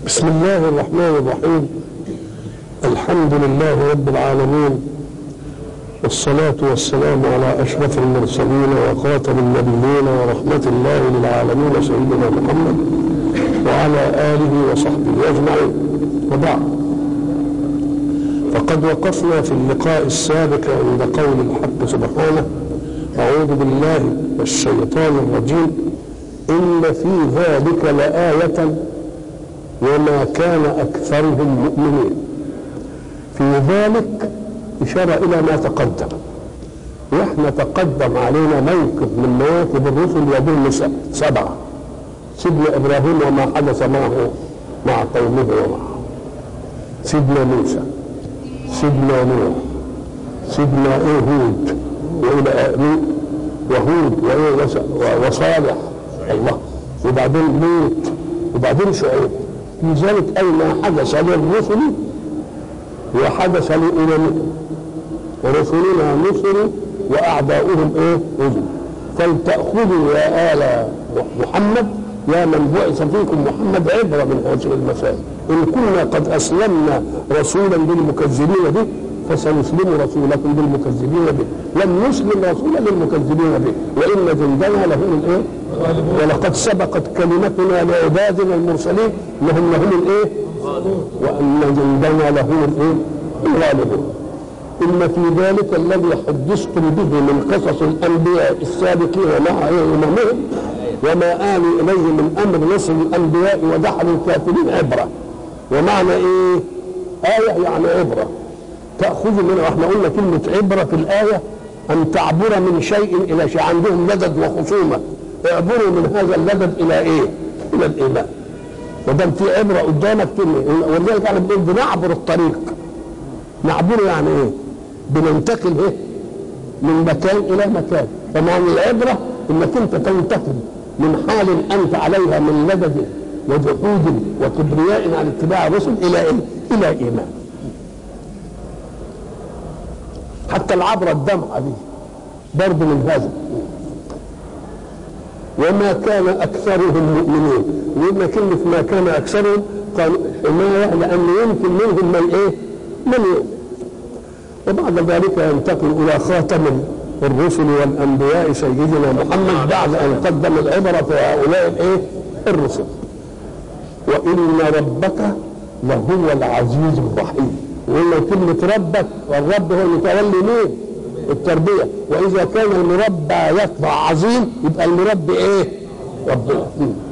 بسم الله الرحمن الرحيم. الحمد لله رب العالمين، والصلاة والسلام على أشرف المرسلين وخاتم النبيين ورحمة الله للعالمين سيدنا محمد وعلى آله وصحبه أجمعين، وبعد. فقد وقفنا في اللقاء السابق عند قول الحق سبحانه: أعوذ بالله من الشيطان الرجيم، إن في ذلك لآية وما كان أكثرهم مؤمنين. في ذلك إشارة إلى ما تقدم، وإحنا تقدم علينا موكب من مواكب الرسل يدل 7: سيدنا إبراهيم وما حدث معه مع قومه ومعه، سيدنا موسى، سيدنا نوح، سيدنا هود وهود وصالح الله، وبعدين لوط، وبعدين شعيب. في ذلك أي ما حدث للرسل وحدث لأممهم، ورسلنا نصروا وأعداؤهم هزموا. فلتأخذوا يا آل محمد، يا من بعث فيكم محمد، عبرة من هذه المسائل. إن كنا قد أسلمنا رسولا للمكذبين به فسنسلم رسولكم للمكذبين به، لم نسلم رسولا للمكذبين به، وإن جندنا لهم ولقد سبقت كلمتنا لعبادنا المرسلين انهم لهم وان جندنا لهم الغالبون. ان في ذلك الذي حدثتم به من قصص الانبياء السابقين مع اممهم وما آلوا اليه من امر نصر الانبياء ودحر الكافرين عبره. ومعنى آية يعني عبره تأخذ منها. احنا قلنا كلمة عبرة في الآية أن تعبر من شيء إلى شيء. عندهم لدد وخصومة، اعبروا من هذا اللدد إلى إلى الإيمان. ودام في عبرة قدامك ولذلك احنا بنقول بنعبر الطريق. نعبره يعني بننتقل من مكان إلى مكان. فمعنى العبرة إنك أنت تنتقل من حال أنت عليها من لدد وجحود وكبرياء عن اتباع الرسل إلى إيمان. حتى العبرة الدمعة دي برضه من هذا. وما كان أكثرهم مؤمنين. وإن كلمة ما كان أكثرهم قالوا حماية لأنه يمكن منهم من يؤمن. وبعد ذلك ينتقل إلى خاتم الرسل والأنبياء سيدنا محمد بعد أن قدم العبرة في هؤلاء الرسل. وإن ربك لهو العزيز الرحيم. وإن كلمة ربك، والرب هو المتولي مين؟ التربية. وإذا كان المربى يطبع عظيم يبقى المربي ربنا.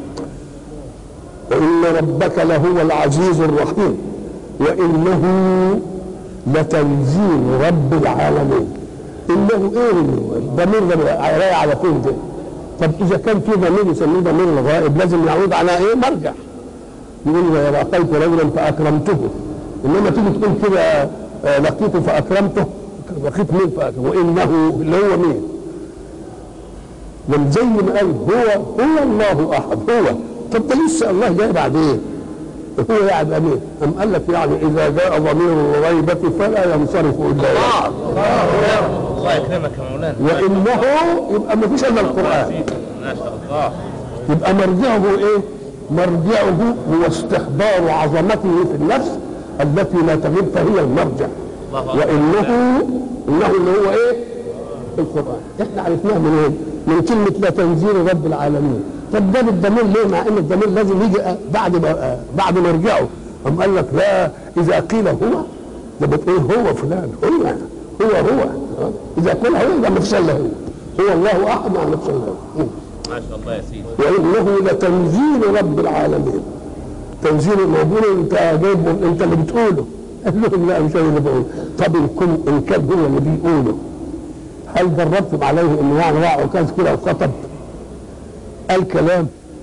وإن ربك لهو العزيز الرحيم وإنه لتنزيل رب العالمين. إنه الضمير ده رايح على فين ده؟ طب إذا كان في ضمير يسميه ضمير الغائب لازم يعود على مرجع. يقول لقيت رجلا فأكرمته، إنما تيجي تقول كده لقيته فأكرمته، لقيت مين فأكرمته؟ وإنه اللي هو مين؟ من زي ما قال هو الله أحد. هو طب ده لسه الله جاي بعد هو يعني مين؟ أم قال لك يعني إذا جاء ضمير الغيبة فلا ينصرف إلا الله يكرمك يا مولانا. وإنه يبقى ما فيش إلا القرآن. ما شاء الله. يبقى مرجعه مرجعه هو استخبار عظمته في النفس التي لا تغيب فهي المرجع. وإنه اللي هو القرآن. احنا عرفناه من كلمة لا تنزيل رب العالمين. طب ده الضمير ليه؟ مع ان الضمير لازم يجي بعد مرجعه. أم قال لك لا، إذا قيل هو ده بتقول هو فلان، هو إذا قيل هو يبقى ما فيش الا هو الله أحد ما فيش الا هو. ما شاء الله يا سيدي. وإنه لتنزيل رب العالمين. تنزيل الموضوع انت جايبه انت اللي بتقوله. قال لهم لا مش انا اللي بقوله. طب ان كان هو اللي بيقوله هل دربتم عليه انه يعني راح عكاز كده وخطب قال كلام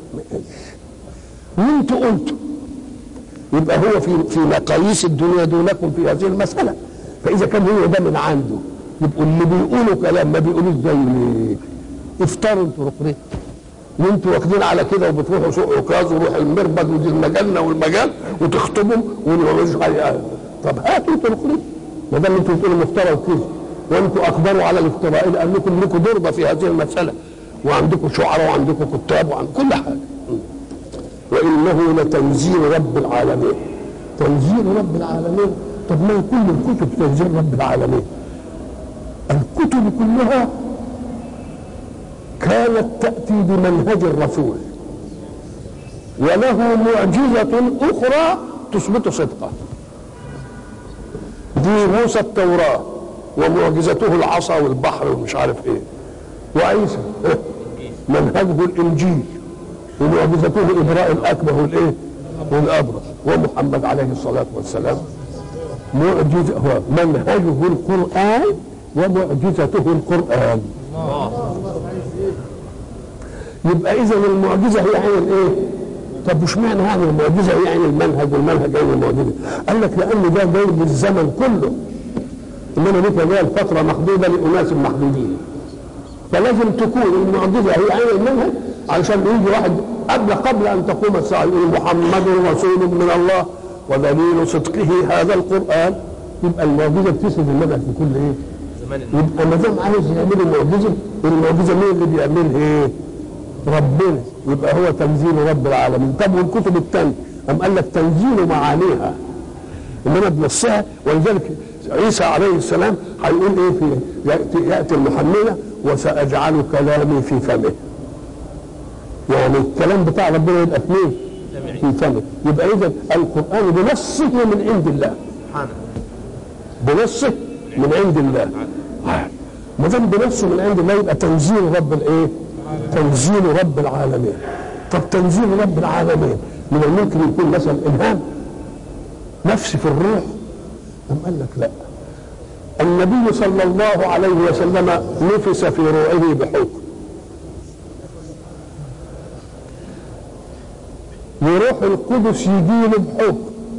وانتوا قلتوا؟ يبقى هو في مقاييس الدنيا دونكم في هذه المسألة. فإذا كان هو ده من عنده يبقوا اللي بيقولوا كلام ما بيقولوش زي ليه؟ افطروا انتوا ركنين وانتوا واخدين على كده وبتروحوا سوق عكاظ وروح المربد ودي المجله والمجال وتخطبوا ومش حاجه. طب هاتوا انتوا ركنين ما دام انتوا بتقولوا مفترى وكذب وانتوا اقدروا على الافتراء لانكم لكم ضربه في هذه المساله وعندكم شعراء وعندكم كتاب وعندكم كل حاجه. وإنه لتنزيل رب العالمين. تنزيل رب العالمين. طب ما كل الكتب تنزيل رب العالمين؟ الكتب كلها كانت تأتي بمنهج الرسول وله معجزة أخرى تثبت صدقه. دي موسى التوراة ومعجزته العصا والبحر ومش عارف ايه، وعيسى منهجه الإنجيل ومعجزته إبراء الأكمه والايه والأبرص، ومحمد عليه الصلاة والسلام معجزة هو منهجه القرآن ومعجزته القرآن. يبقى إذا المعجزة هي عين الايه؟ طب وش معنى يعني المعجزة هي عين المنهج والمنهج عين المعجزة؟ قال لك لأن ده جاي بالزمن كله، إنما دي جايه الفترة محدودة لأناس محدودين، فلازم تكون المعجزة هي عين المنهج علشان يجي واحد قبل أن تقوم الساعة يقول محمد رسول من الله ودليل صدقه هذا القرآن. يبقى المعجزة بتسند المنهج في كل ايه؟ يبقى ما دام عايز يعمل المعجزة، المعجزة مين اللي بيعملها؟ ايه؟ ربنا. يبقى هو تنزيل رب العالمين. طب والكتب الثانية أم قال لك تنزيل معانيها انما بنصها. ولذلك عيسى عليه السلام هيقول ايه في ياتي المحمله وساجعل كلامي في فمه، يعني الكلام بتاع ربنا يبقى في مين؟ في فمه. يبقى اذا القران بنصه من عند الله، بنصه من عند الله. ما دام بنصه من عند الله يبقى تنزيل رب الايه؟ تنزيل رب العالمين. طب تنزيل رب العالمين من الممكن يكون مثلا الهام نفسي في الروح؟ أم قال لك لا، النبي صلى الله عليه وسلم نفس في روعه بحكم، وروح القدس يجي له بحكم،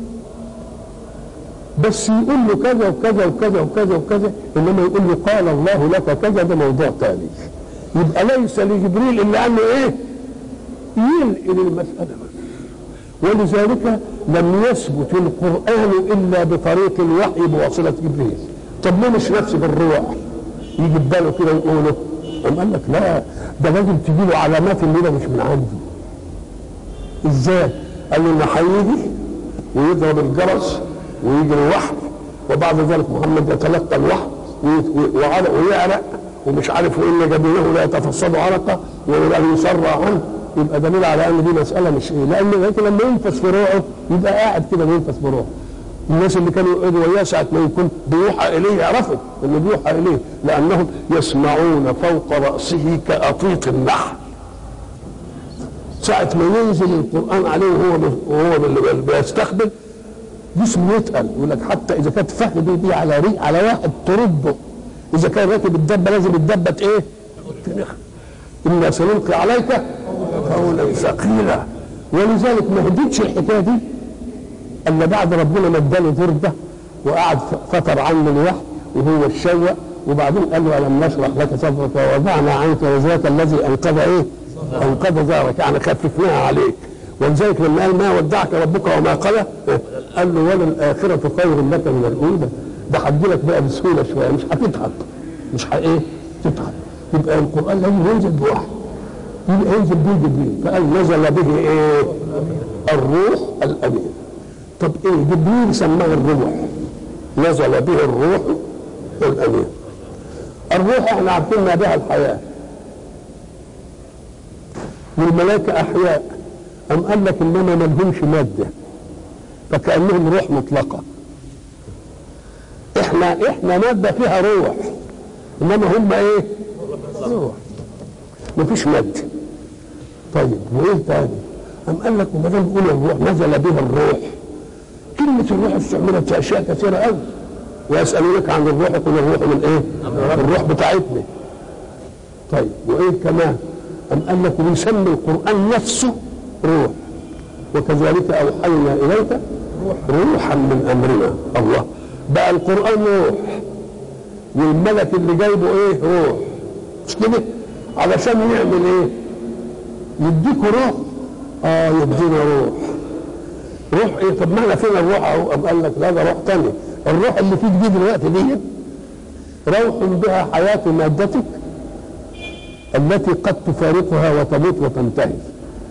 بس يقول له كذا وكذا وكذا وكذا وكذا، انما يقول له قال الله لك كذا، ده موضوع ثاني. يبقى ليس لجبريل الا انه ايه؟ ينقل المساله بس. ولذلك لم يثبت القرآن إلا بطريق الوحي بواسطة جبريل. طب ليه مش نفسه بالروح يجي باله كده يقوله؟ قام قال لك لا، ده لازم تجي له علامات ان ده مش من عندي. ازاي؟ قال له انه هيجي ويضرب الجرس ويجي الوحي، وبعد ذلك محمد يتلقى الوحي ويعرق ومش عارف وان جبينه لا يتفصد عرقه وان يسرع عنه. يبقى دليل على ان دي مساله مش ايه، لان لما ينفس في روحه يبقى قاعد كده بينفس في روحه. الناس اللي كانوا يقعدوا وياه ساعه ما يكون بيوحى اليه يعرفوا انه بيوحى اليه، لانهم يسمعون فوق راسه كاطيط النحل. ساعه ما ينزل القران عليه وهو بيستقبل جسمه يتقل. يقول لك حتى اذا كانت فهد دي على واحد ترده، اذا كان راكب الدبه لازم الدبه ايه؟ تنخ. إنا سنلقي عليك قولا ثقيلا. ولذلك ما هديتش الحكايه دي الا بعد ربنا ما اداله ضربه وقعد فتر عنه الوحي وهو الشوق، وبعدين قال له الم نشرح لك صدرك ووضعنا عنك وزرك الذي انقذ ايه؟ انقذ ظهرك، يعني خففناها عليك. ولذلك لما قال ما ودعك ربك وما قلى، قال له وللآخرة خير لك من الأولى. ده هتجيلك بقى بسهوله شويه، مش هتتعب، مش ايه؟ تتعب. يبقى القرآن لازم ينزل بوحي، يبقى ينزل به جبريل، فقال نزل به ايه؟ الروح الأمين. طب ايه؟ جبريل سماه الروح، نزل به الروح الأمين. الروح احنا عارفين ما بها الحياة، والملائكة أحياء. أم قال لك إنما ما لهمش مادة، فكأنهم روح مطلقة. احنا مادة فيها روح، إنما هم ايه؟ روح مفيش مادة. طيب وايه تاني؟ أم قال لك وما دام بيقول الروح نزل به الروح، كلمة الروح استعملت في أشياء كثيرة قوي. ويسألونك عن الروح يقول الروح من ايه؟ الروح بتاعتنا. طيب وايه كمان؟ أم قال لك ويسمي القرآن نفسه روح، وكذلك أوحينا إليك روحا من أمرنا. الله بقى القرآن روح، والملك اللي جايبه ايه؟ روح، مش كده؟ علشان يعمل ايه؟ يديكوا روح. يدينا روح. روح ايه؟ طب ما احنا فين الروح اهو؟ قال لك لا، ده روح تاني. الروح اللي فيك دي دلوقتي دي روح بها حياة مادتك التي قد تفارقها وتموت وتنتهي.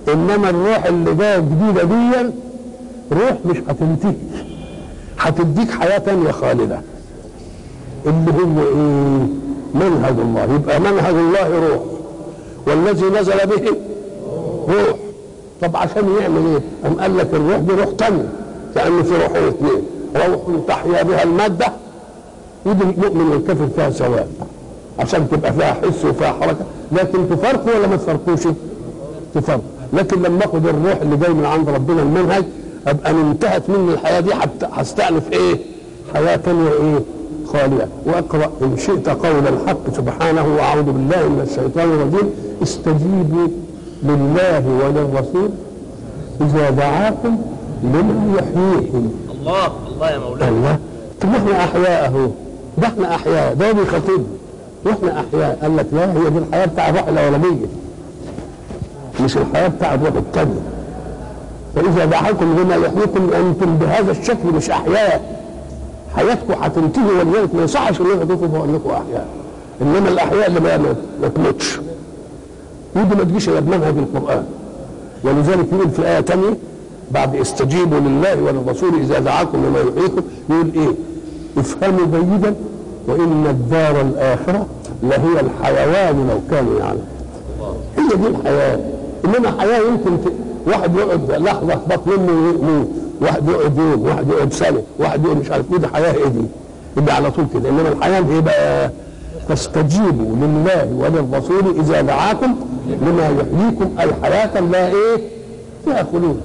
انما الروح اللي جايه جديده دي روح مش هتنتهي، هتديك حياه تانيه خالده اللي هو ايه؟ منهج الله. يبقى منهج الله روح، والذي نزل به روح. طب عشان يعمل ايه؟ قام قال لك الروح دي روح تانيه، لان في روحين اثنين، روح تحيا بها الماده، ودي المؤمن والكافر فيها سواء عشان تبقى فيها حس وفيها حركه، لكن تفرقوا ولا ما تفرقوش؟ تفرق. لكن لما اخد الروح اللي جاي من عند ربنا المنهج، ابقى انتهت مني الحياه دي، هستأنف ايه؟ حياه ثانيه ايه؟ خاليه. واقرا ان شئت قول الحق سبحانه: واعوذ بالله من الشيطان الرجيم، استجيبوا لله وللرسول اذا دعاكم لما يحييكم. الله الله يا مولانا. الله. طب احنا احياء اهو، ده احنا احياء، ده بيخاطبنا واحنا احياء. قال لك لا، هي دي الحياه بتاع الروح الاولانيه، مش الحياه بتاع الروح الثانيه. فاذا دعاكم لما يحييكم انتم بهذا الشكل مش احياء، حياتكم هتنتهي، ولذلك ما يصحش ان انتم تقولوا انكم احياء. انما الاحياء اللي ما تموتش، ودي ما تجيش الا بمنهج القران. ولذلك يقول في ايه ثانيه بعد استجيبوا لله وللرسول اذا دعاكم لما يحييكم، يقول ايه؟ افهموا جيدا وان الدار الاخره لهي الحيوان لو كانوا يعلمون. هي دي الحياه. انما حياه يمكن واحد يقعد لحظه في بطن امه ويموت، واحد يقعد يوم، واحد يقعد سنه، واحد يقعد مش عارف ايه. دي حياه ايه دي؟ يبقى على طول كده. انما الحياه ايه بقى؟ فاستجيبوا لله وللرسول اذا دعاكم لما يحييكم، اي حياه لا ايه؟ فيها خلود.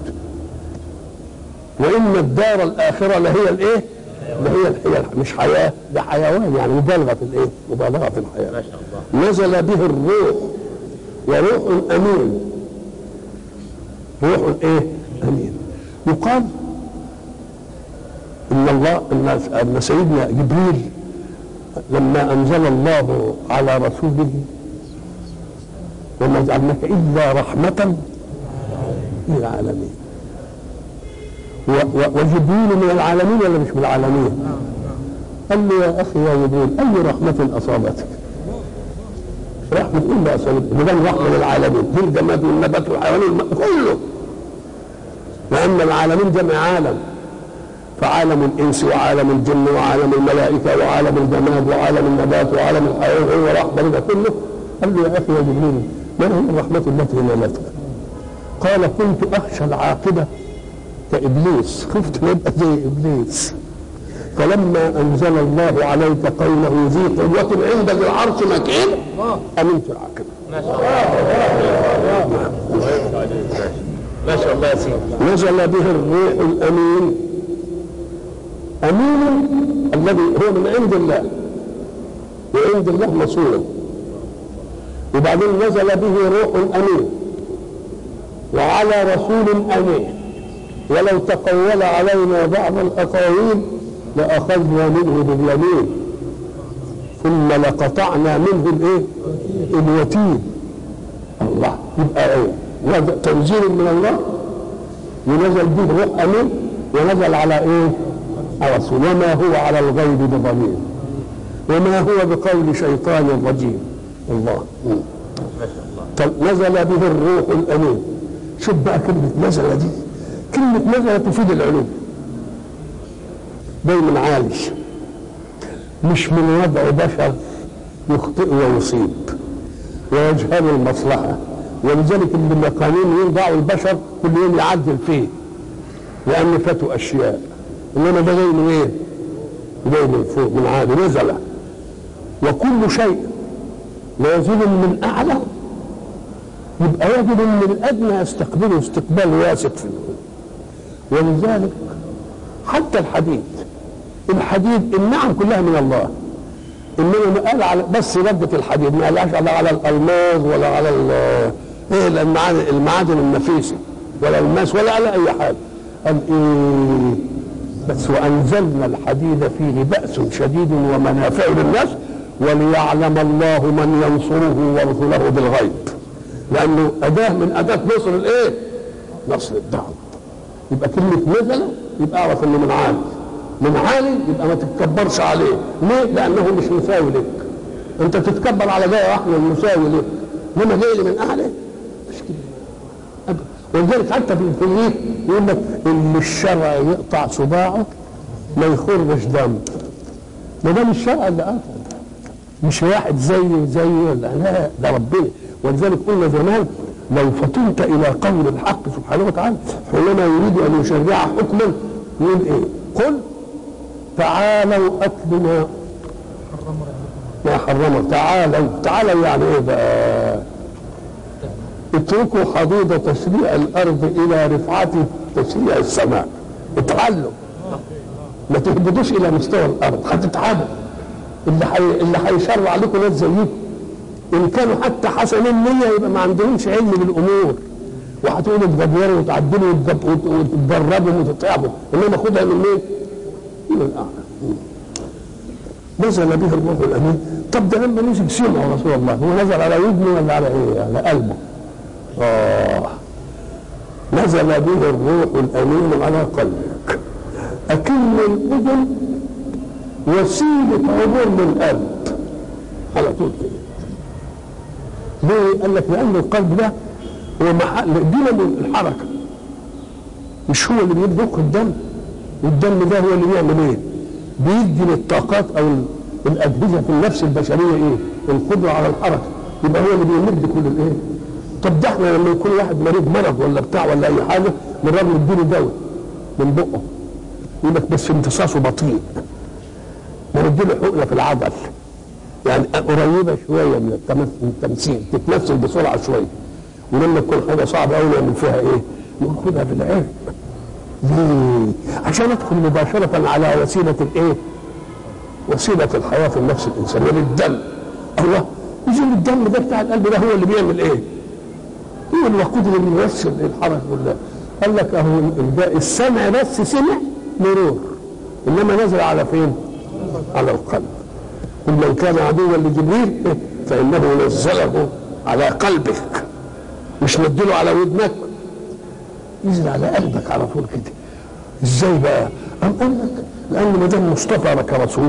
وان الدار الاخره لهي الايه؟ لهي مش حياه، ده حيوان، يعني مبالغه في الايه؟ مبالغه في الحياه. ما شاء الله. نزل به الروح، وروح امين. روح ايه؟ امين. يقال ان سيدنا جبريل لما انزل الله على رسوله: وما جعلناك الا رحمه للعالمين. وجبريل من العالمين ولا مش من العالمين؟ قال له: يا اخي يا جبريل، اي رحمه اصابتك؟ رحمه الا اصابتك، بدل رحمه للعالمين، دي الجماد والنبات والحيوان كله. لان العالمين جمع عالم، فعالم الانس وعالم الجن وعالم الملائكه وعالم الجماد وعالم النبات وعالم الحيوان هو رحمه ده كله. قال له: يا اخي يا جبريل، ما هي الرحمه التي نالتك؟ قال: كنت اخشى العاقبه كابليس، خفت نبقى زي ابليس، فلما انزل الله عليك قوله ذي قوه عند ذي العرش مكين امنت العاقبه. ما شاء الله. ما شاء الله يا سيدي. نزل به الروح الامين. امين الذي هو من عند الله، وعند الله مصيره. وبعدين نزل به روح امين وعلى رسول امين، ولو تقول علينا بعض الاقاويل لاخذنا منه باليمين ثم لقطعنا منه الايه؟ الوتين. الله. يبقى ايه؟ تنزيل من الله، ونزل به روح امين، ونزل على ايه؟ على رسول. وما هو على الغيب بضمير، وما هو بقول شيطان رجيم. الله. نزل به الروح الامين. شوف بقى كلمه نزل دي، كلمه نزل تفيد العلوم. دايما عالي، مش من وضع بشر يخطئ ويصيب ويجهل المصلحه. ولذلك اللي قانون يوضعوا البشر كل يوم يعدل فيه، لان فاتوا اشياء. انما ده جاي من ايه؟ جاي من فوق، من عالي، نزل. وكل شيء نازل من اعلى يبقى يجب ان الادنى يستقبله استقبال واثق فيه. ولذلك حتى الحديد النعم كلها من الله، انما ما قال على بس ردة الحديد، ما قالش على الالماظ ولا على ايه المعادن النفيسه ولا الماس ولا على اي حاجه. قال ايه بس؟ وانزلنا الحديد فيه باس شديد ومنافع للناس وليعلم الله من ينصره ورسله بالغيب، لانه اداه من اداه نصر الايه؟ نصر الدعوه. يبقى كلمه نزل يبقى اعرف انه من عالي، من عالي يبقى ما تتكبرش عليه. ليه؟ لانه مش مساوي لك. انت تتكبر على جاي واحد مساوي لك، انما جاي لي من اعلى مش كده ابدا. ولذلك حتى في الفقه يقول لك اللي الشرع يقطع صباعه ما يخرجش دم، ما دام الشرع اللي قطع، مش واحد زي ولا لا، ده ربنا. ولذلك قلنا زمان لو فطنت الى قول الحق سبحانه وتعالى حينما يريد ان يشرع حكما يقول ايه؟ قل تعالوا اتل ما حرم. تعالوا يعني ايه بقى؟ اتركوا حضيض تسريع الارض الى رفعه تسريع السماء. اتعلوا، ما تهبطوش الى مستوى الارض، هتتعبوا. اللي هيشرع عليكم ناس زيكم ان كانوا حتى حسن النيه يبقى ما عندهمش علم بالامور، وهتقولوا تجبروا وتعدلوا وتتدربوا وتتعبوا، انما خدها من مين؟ من الاعلى. نزل به الروح الامين. طب ده لما نزل سمع رسول الله، هو نزل على ودنه ولا على ايه؟ على قلبه. نزل به الروح الامين على قلبك. اكن الاذن وسيله عبور للقلب على طول كده. ليه؟ قال لك لان القلب ده هو محل دينامو الحركه، مش هو اللي بيضخ الدم، والدم ده هو اللي بيعمل ايه؟ بيدي للطاقات او الاجهزه في النفس البشريه ايه؟ القدره على الحركه. يبقى هو اللي بيمد كل الايه؟ طب ده احنا لما يكون واحد مريض مرض ولا بتاع ولا اي حاجه بنرد نديله دواء من بقه، يقول لك بس امتصاصه بطيء، نرد له حقنه في العضل يعني قريبه شويه من التمثيل، تتمثل بسرعه شويه. ولما تكون حاجه صعبه قوي نعمل فيها ايه؟ ناخدها في العين. ليه؟ عشان ادخل مباشره على وسيله الايه؟ وسيله الحياه في النفس الانسانيه للدم. الله، يجي الدم ده بتاع القلب ده هو اللي بيعمل ايه؟ هو الوقود اللي بيوصل الحركه كلها. قال لك اهو السمع بس سمع مرور، انما نزل على فين؟ على القلب. قل من كان عدوا لجبريل فانه نزله على قلبك، مش ندله على ودنك، ينزل على قلبك على طول كده. ازاي بقى؟ قال لك لان ما دام مصطفى لك رسول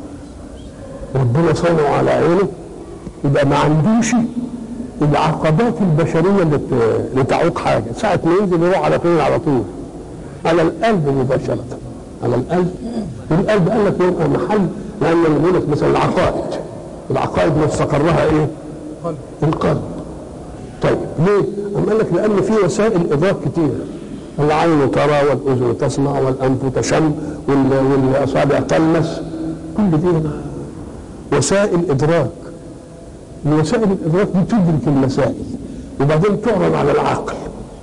ربنا صنعه على عينه، يبقى ما عندوش العقبات البشريه اللي تعوق حاجه. ساعه ما ينزل يروح على فين؟ على طول على القلب مباشره، على القلب. والقلب قال لك يبقى محل، لان يقول لك مثلا العقائد مستقرها ايه؟ القلب. طيب ليه؟ قال لك لان في وسائل ادراك كتير، العين ترى والاذن تسمع والانف تشم والاصابع تلمس، كل دي وسائل ادراك. وسائل الادراك دي تدرك المسائل وبعدين تعرض على العقل.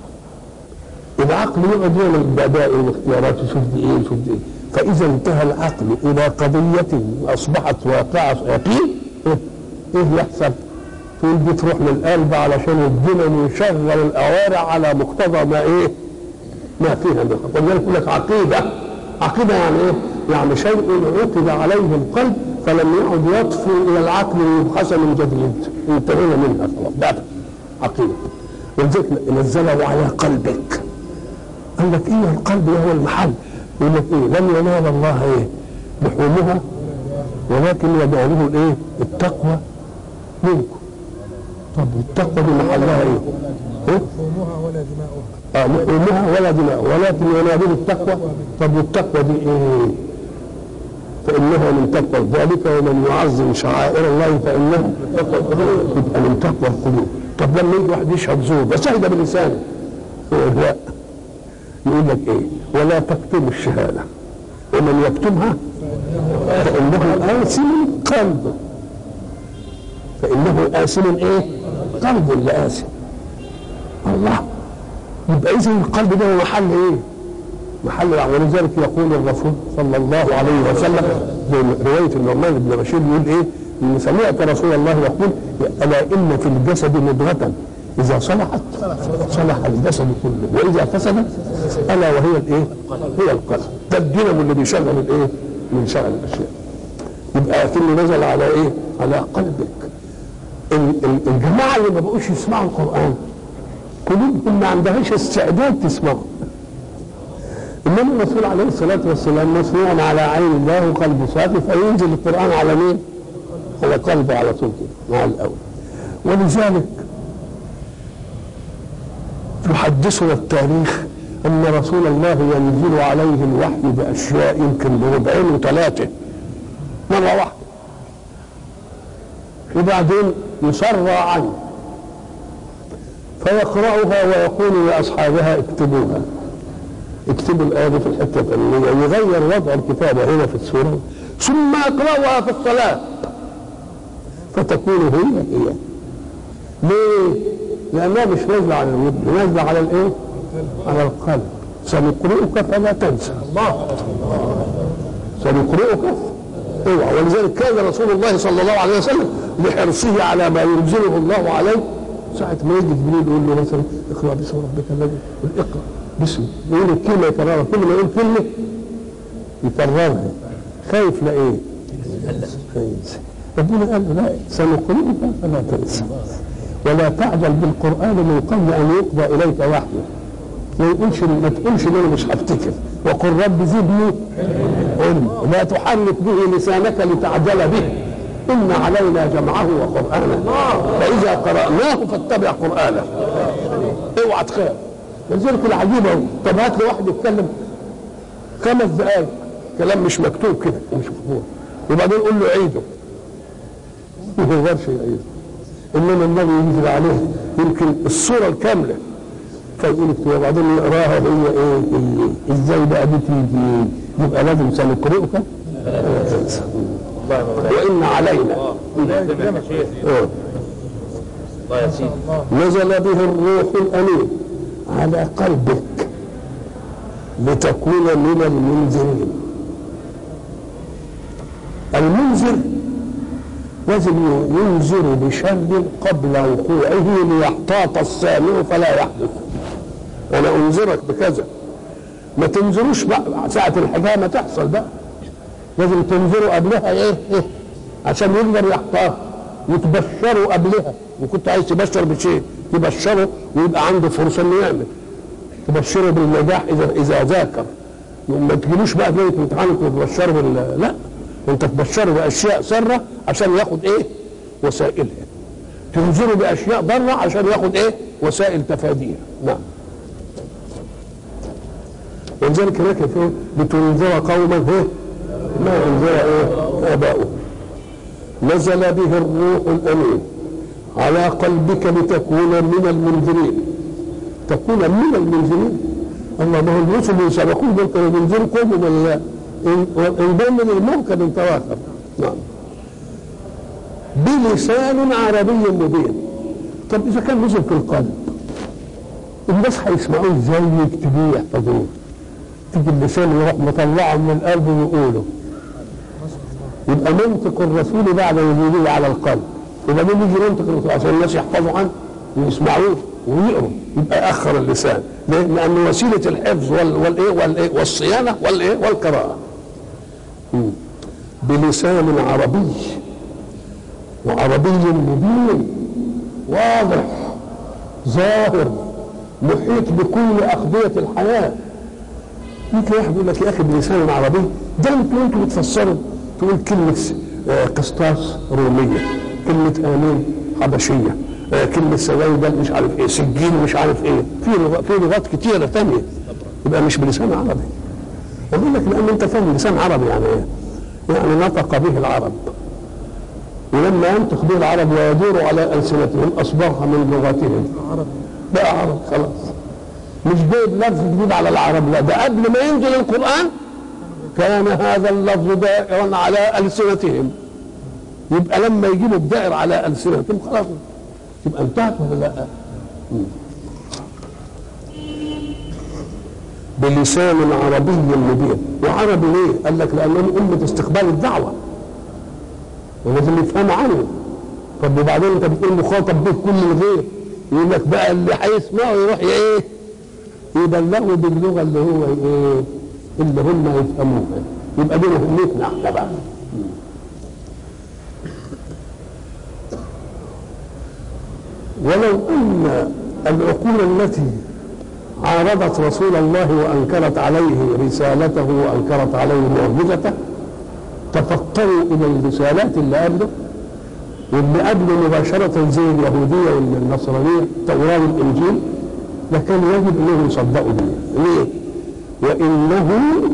العقل يقعد يعمل البدائل والاختيارات، يشوف دي ايه يشوف دي ايه. فاذا انتهى العقل الى قضيه اصبحت واقعه يقين، ايه يحصل؟ تقول دي تروح للقلب علشان الدينامو يشغل الاوارع على مقتضى ما ايه؟ ما فيها من خطر. ولذلك يقول لك عقيده يعني ايه؟ يعني شيء عقد عليه القلب فلم يعد يطفو الى العقل ليبحث من جديد، انتهينا منها خلاص، ده عقيده. ولذلك نزله على قلبك. قال لك ايه؟ القلب هو المحل. يقول لك ايه؟ لن ينال الله ايه؟ لحومها ولكن يناله الايه؟ التقوى منكم. طب التقوى دي محلها ايه؟ لحومها ولا دماؤها. لحومها ولا دماؤها ولكن يناله التقوى. طب والتقوى دي ايه؟ فإنها من تقوى ذلك ومن يعظم شعائر الله فإنها يبقى من تقوى القلوب. طب لما يجي واحد يشهد زور بس شهد بلسانه، لا، يقول لك ايه؟ ولا تكتموا الشهاده ومن يكتمها فإنه آثم قلبه. فإنه آثم ايه؟ قلب اللي آثم. الله، يبقى إذا القلب ده محل ايه؟ محل. ولذلك يقول الرسول صلى الله عليه وسلم في روايه النعمان بن بشير يقول ايه؟ ان سمعت رسول الله يقول الا ان في الجسد مضغه اذا صلحت صلح الجسد كله واذا فسدت الا وهي الايه؟ هي القلب. ده الدينامو اللي بيشغل الايه؟ بيشغل الاشياء. يبقى كله نزل على ايه؟ على قلبك. الجماعه اللي ما بقوش يسمعوا القران قلوبهم ما عندهاش استعداد تسمعه. انما الرسول عليه الصلاه والسلام مصنوع على عين الله وقلبه صافي، فينزل القران على مين؟ على قلبه على طول كده مع الاول. ولذلك في يحدثنا التاريخ أن رسول الله ينزل عليه الوحي بأشياء يمكن بربعين وثلاثة مرة واحدة، وبعدين يسرع عنه فيقرأها ويقول لأصحابها اكتبوها، اكتبوا الآية في الحتة الفلانية، يغير وضع الكتابة هنا في السورة ثم يقرأها في الصلاة فتكون هي. ليه؟ لأنها مش نازلة على الودن، نازلة على الإيه؟ على القلب. سنقرئك فلا تنسى. الله سنقرئك اوعى. ولذلك كان رسول الله صلى الله عليه وسلم لحرصه على ما ينزله الله عليه ساعة ما يجي جبريل يقول له مثلا اقرأ باسم ربك الذي، اقرأ باسم، يقول الكلمة يكررها، كل ما يقول كلمة يكررها، خايف لا ايه؟ ربنا قال له لا، سنقرئك فلا تنسى ولا تعجل بالقرآن من قبل أن يقضى إليك وحيه. ما تقولش ان انا مش هفتكر، وقل رب زدني علم، لا تحرك به لسانك لتعجل به، إن علينا جمعه وقرآنه فإذا قرأناه فاتبع قرآنه. اوعى تخاف. لذلك العجيبة طب هات لي واحد يتكلم 5 دقايق كلام مش مكتوب كده مش مكتوب، وبعدين قول له عيده ما يقدرش يعيده، انما النبي ينزل عليه يمكن الصورة الكاملة فيقول اكتبها وبعدين يقراها هي ايه ازاي بقى دي تيجي، يبقى لازم سنقرئك وإن علينا. نزل به الروح الأمين على قلبك لتكون من المنذرين. المنذر لازم ينذر بشر قبل وقوعه ليحتاط السامع فلا يحدث. أنا أنذرك بكذا، ما تنذروش بقى ساعة الحكاية ما تحصل بقى، لازم تنذروا قبلها ايه عشان يقدر يحتاط، وتبشروا قبلها، وكنت عايز تبشر بشيء تبشره ويبقى عنده فرصه انه يعمل، تبشره بالنجاح اذا ذاكر، ما تجيبوش بقى ليله امتحانك وتبشره لا، انت تبشره باشياء ساره عشان ياخد ايه وسائلها، تنذره باشياء ضاره عشان ياخد ايه وسائل تفاديها. نعم. ولذلك هناك لتنذر قوما ما انذر ايه اباؤه. نزل به الروح الامين على قلبك لتكون من المنذرين. تكون من المنذرين، الله ما هو الرسل اللي سبقوه دول كانوا بينذركم ولا ان دول من الممكن ان تواخر. نعم. بلسان عربي مبين. طب اذا كان نزل في القلب الناس هيسمعوه ازاي يكتبوه يحفظوه؟ تيجي اللسان يروح مطلعه من القلب ويقوله، يبقى منطق الرسول بعد وجوده على القلب، وبعدين يجي منطق الرسول عشان الناس يحفظوا عنه ويسمعوه ويقروا، يبقى اخر اللسان. ليه؟ لان وسيله الحفظ والصيانه والقراءه. بلسان عربي وعربي مبين واضح ظاهر محيط بكل اقضيه الحياه. يمكن واحد يقول لك يا اخي بلسان عربي، ده انتوا بتفسروا تقول كلمه قسطاس روميه، كلمه امين حبشيه، كلمه سويدل مش عارف ايه، سجين مش عارف ايه، في لغات كتيره ثانيه، يبقى مش بلسان عربي. اقول لك لان انت فاهم لسان عربي يعني ايه؟ يعني نطق به العرب، ولما ينطق به العرب ويدور على السنتهم اصبح من لغتهم بقى عرب خلاص، مش جايب لفظ جديد على العرب، لا ده قبل ما ينزل القرآن كان هذا اللفظ دائرا على ألسنتهم، يبقى لما يجيبوا الدائر على ألسنتهم خلاص يبقى انتهت ولا لا؟ بلسان عربي مبين. وعربي ليه؟ قال لك لأنهم أمة استقبال الدعوة ولازم يفهموا عنه. طب وبعدين أنت بتقول مخاطب به كل الغير، يقول لك بقى اللي هيسمعه يروح ايه؟ يبلغوا باللغه اللي هو ايه؟ اللي هم يفهموها، يبقى دي مهمتنا احنا بقى. ولو ان العقول التي عارضت رسول الله وانكرت عليه رسالته وانكرت عليه معجزته تفطروا الى الرسالات اللي قبله واللي قبله مباشره زي اليهوديه والنصرانيه التوراه والانجيل، لكن يجب انهم يصدقوا بيه. ليه؟ وانه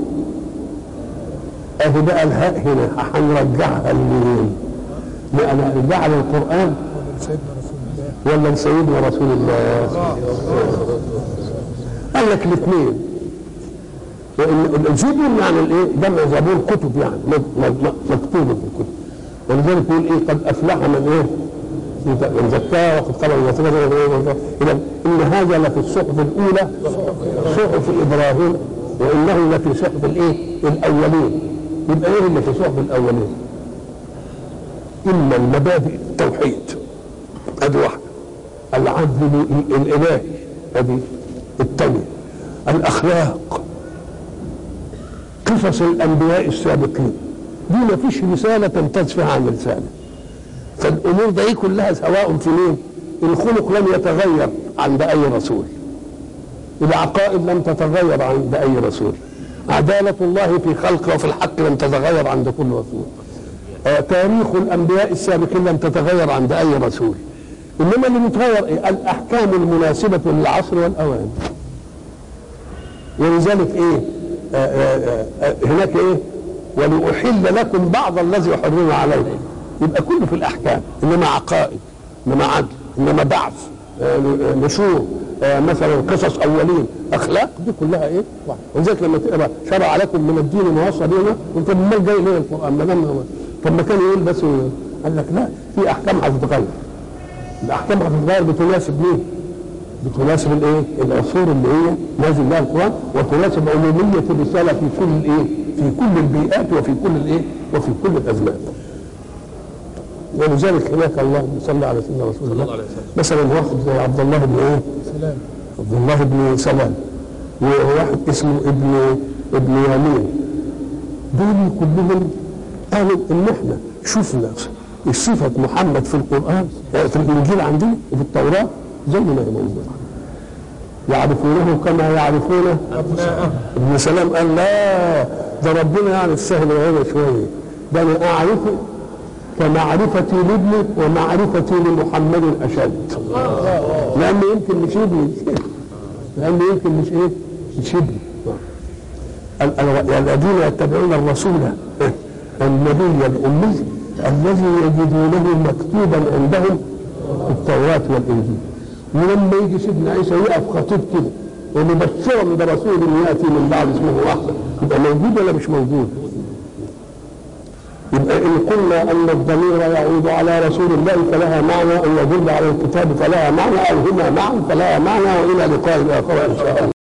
اهي بقى الهاء هنا هنرجعها لمين؟ نرجعها للقران ولا لسيدنا رسول الله؟ قال لك الاثنين. الزبور يعني الايه؟ جمع زبور كتب يعني مكتوبه في الكتب. ولذلك يقول ايه؟ قد افلح من ايه؟ من زكاها وقد خاب من دساها. اذا ان هذا لفي الصحف الاولى صحف ابراهيم وانه لفي صحف الايه؟ الاولين. يبقى ايه اللي في صحف الاولين؟ اما المبادئ التوحيد ادي واحده، العدل الالهي ادي الثانيه، الاخلاق، قصص الانبياء السابقين. دي ما فيش رساله تمتاز فيها عن رساله. فالامور دي كلها سواء في مين؟ الخلق لم يتغير عند اي رسول، العقائد لم تتغير عند اي رسول، عداله الله في خلقه وفي الحق لم تتغير عند كل رسول، تاريخ الانبياء السابقين لم تتغير عند اي رسول. انما اللي متغير ايه؟ الاحكام المناسبه للعصر والاوان. ولذلك ايه؟ هناك ايه؟ ولأحل لكم بعض الذي حرم عليكم. يبقى كله في الاحكام، انما عقائد، انما عدل، انما بعث، نشور، مثلا قصص اولين، اخلاق، دي كلها ايه؟ واحد. ولذلك لما تقرا شرع لكم من الدين ما وصى بنا، انت امال جاي ليه القران؟ ما دام طب ما كان يقول بس، قال لك لا، في احكام هتتغير. الاحكام هتتغير بتناسب مين؟ بتناسب الايه؟ العصور اللي هي نازل لها القران، وتناسب عموميه الرساله في كل الايه؟ في كل البيئات وفي كل الايه؟ وفي كل الازمان. ولذلك هناك اللهم صل على سيدنا رسول الله مثلا واحد زي عبد الله بن ايه؟ سلام. عبد الله بن سلام، وواحد اسمه ابن يمين. دول كلهم قالوا ان احنا شفنا صفه محمد في القران في الانجيل عندنا وفي التوراه زي ما هي موجوده. يعرفونه كما يعرفون ابناءهم. ابن سلام قال لا، ده ربنا يعني السهل وهذا شويه، ده انا اعرفه كمعرفتي لابني ومعرفتي لمحمد اشد. لانه يمكن مش ابني، لانه يمكن مش ايه؟ مش ابني. الذين يتبعون الرسول النبي الامي الذي يجدونه مكتوبا عندهم في التوراه والانجيل. ولما يجي سيدنا عيسى يقف خطيب كده ومبشرا برسول ياتي من بعد اسمه احمد، يبقى موجود ولا مش موجود؟ يبقى ان قلنا ان الضمير يعود على رسول الله فلها معنى، ان يدل على الكتاب فلها معنى، او هما معا فلها معنى. والى لقاء اخر ان شاء الله.